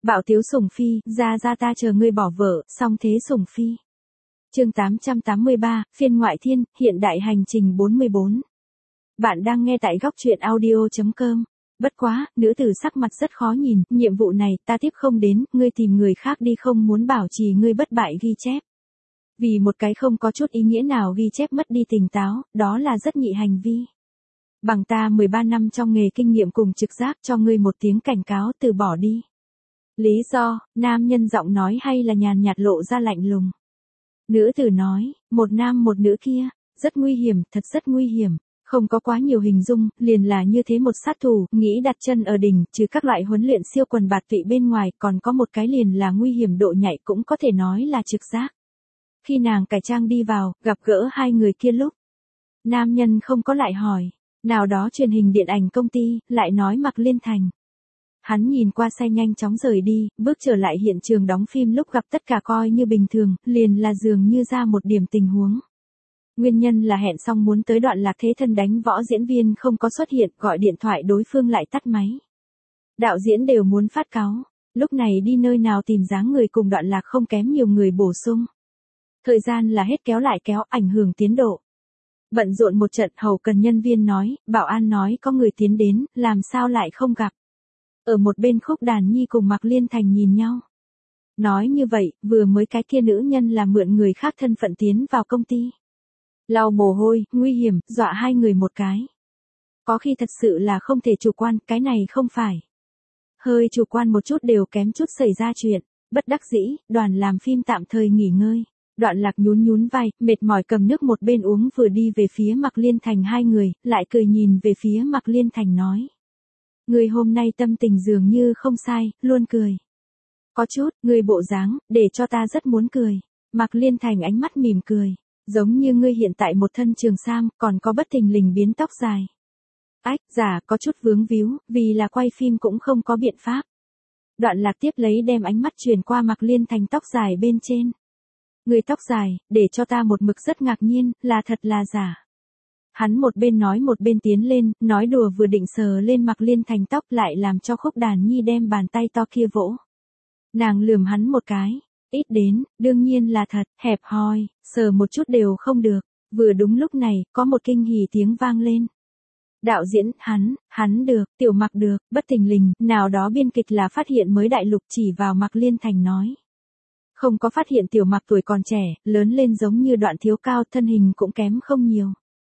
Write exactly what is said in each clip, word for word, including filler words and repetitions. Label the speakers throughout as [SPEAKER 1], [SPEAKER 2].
[SPEAKER 1] Bạo tiếu sủng phi, ra ra ta chờ ngươi bỏ vợ, song thế sủng phi. Chương tám trăm tám mươi ba, phiên ngoại thiên, hiện đại hành trình bốn mươi bốn. Bạn đang nghe tại góc truyện audio chấm com. Bất quá, nữ tử sắc mặt rất khó nhìn, nhiệm vụ này ta tiếp không đến, ngươi tìm người khác đi, không muốn bảo trì ngươi bất bại ghi chép. Vì một cái không có chút ý nghĩa nào ghi chép mất đi tỉnh táo, đó là rất nhị hành vi. Bằng ta mười ba năm trong nghề kinh nghiệm cùng trực giác, cho ngươi một tiếng cảnh cáo, từ bỏ đi. Lý do, nam nhân giọng nói hay là nhàn nhạt lộ ra lạnh lùng. Nữ tử nói, một nam một nữ kia, rất nguy hiểm, thật rất nguy hiểm. Không có quá nhiều hình dung, liền là như thế một sát thủ, nghĩ đặt chân ở đỉnh, trừ các loại huấn luyện siêu quần bạt tụy bên ngoài, còn có một cái liền là nguy hiểm độ nhạy, cũng có thể nói là trực giác. Khi nàng cải trang đi vào, gặp gỡ hai người kia lúc, nam nhân không có lại hỏi, nào đó truyền hình điện ảnh công ty, lại nói Mạc Liên Thành. Hắn nhìn qua xe nhanh chóng rời đi, bước trở lại hiện trường đóng phim lúc gặp tất cả coi như bình thường, liền là dường như ra một điểm tình huống. Nguyên nhân là hẹn xong muốn tới đoạn lạc thế thân đánh võ diễn viên không có xuất hiện, gọi điện thoại đối phương lại tắt máy. Đạo diễn đều muốn phát cáu, lúc này đi nơi nào tìm dáng người cùng đoạn lạc không kém nhiều người bổ sung. Thời gian là hết kéo lại kéo, ảnh hưởng tiến độ. Bận rộn một trận, hậu cần nhân viên nói, bảo an nói có người tiến đến, làm sao lại không gặp. Ở một bên Khúc Đàn Nhi cùng Mạc Liên Thành nhìn nhau. Nói như vậy, vừa mới cái kia nữ nhân là mượn người khác thân phận tiến vào công ty. Lau mồ hôi, nguy hiểm, dọa hai người một cái. Có khi thật sự là không thể chủ quan, cái này không phải. Hơi chủ quan một chút đều kém chút xảy ra chuyện, bất đắc dĩ, đoàn làm phim tạm thời nghỉ ngơi. Đoạn lạc nhún nhún vai, mệt mỏi cầm nước một bên uống vừa đi về phía Mạc Liên Thành hai người, lại cười nhìn về phía Mạc Liên Thành nói. Người hôm nay tâm tình dường như không sai, luôn cười. Có chút, người bộ dáng, để cho ta rất muốn cười. Mạc Liên Thành ánh mắt mỉm cười. Giống như ngươi hiện tại một thân trường sam, còn có bất thình lình biến tóc dài. Ách, giả, có chút vướng víu, vì là quay phim cũng không có biện pháp. Đoạn lạc tiếp lấy đem ánh mắt truyền qua Mạc Liên Thành tóc dài bên trên. Người tóc dài, để cho ta một mực rất ngạc nhiên, là thật là giả. Hắn một bên nói một bên tiến lên, nói đùa vừa định sờ lên Mạc Liên Thành tóc lại làm cho Khúc Đàn Nhi đem bàn tay to kia vỗ. Nàng lườm hắn một cái. Ít đến, đương nhiên là thật, hẹp hòi, sờ một chút đều không được. Vừa đúng lúc này, có một kinh hỉ tiếng vang lên. Đạo diễn, hắn, hắn được, tiểu Mạc được, bất thình lình, nào đó biên kịch là phát hiện mới đại lục chỉ vào Mạc Liên Thành nói. Không có phát hiện tiểu Mạc tuổi còn trẻ, lớn lên giống như Đoạn Thiếu cao, thân hình cũng kém không nhiều.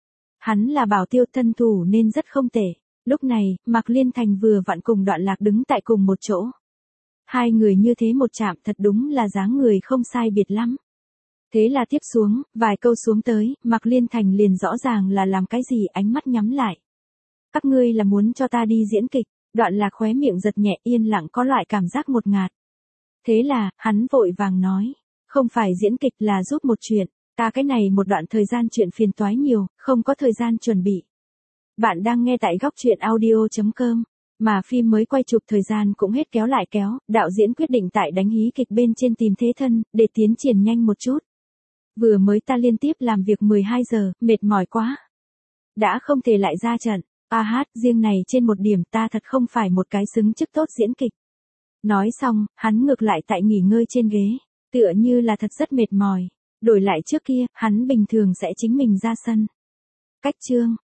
[SPEAKER 1] Hắn là bảo tiêu thân thủ nên rất không tệ. Lúc này, Mạc Liên Thành vừa vặn cùng Đoạn Lạc đứng tại cùng một chỗ. Hai người như thế một chạm thật đúng là dáng người không sai biệt lắm. Thế là tiếp xuống, vài câu xuống tới, Mạc Liên Thành liền rõ ràng là làm cái gì, ánh mắt nhắm lại. Các ngươi là muốn cho ta đi diễn kịch, Đoạn Lạc khóe miệng giật nhẹ, yên lặng có loại cảm giác ngột ngạt. Thế là, hắn vội vàng nói, không phải diễn kịch là giúp một chuyện, ta cái này một đoạn thời gian chuyện phiền toái nhiều, không có thời gian chuẩn bị. Bạn đang nghe tại góc truyện audio chấm com. Mà phim mới quay chụp thời gian cũng hết kéo lại kéo, đạo diễn quyết định tại đánh hí kịch bên trên tìm thế thân, để tiến triển nhanh một chút. Vừa mới ta liên tiếp làm việc mười hai giờ, mệt mỏi quá. Đã không thể lại ra trận, a hát, riêng này trên một điểm ta thật không phải một cái xứng chức tốt diễn kịch. Nói xong, hắn ngược lại tại nghỉ ngơi trên ghế, tựa như là thật rất mệt mỏi. Đổi lại trước kia, hắn bình thường sẽ chính mình ra sân. Cách chương,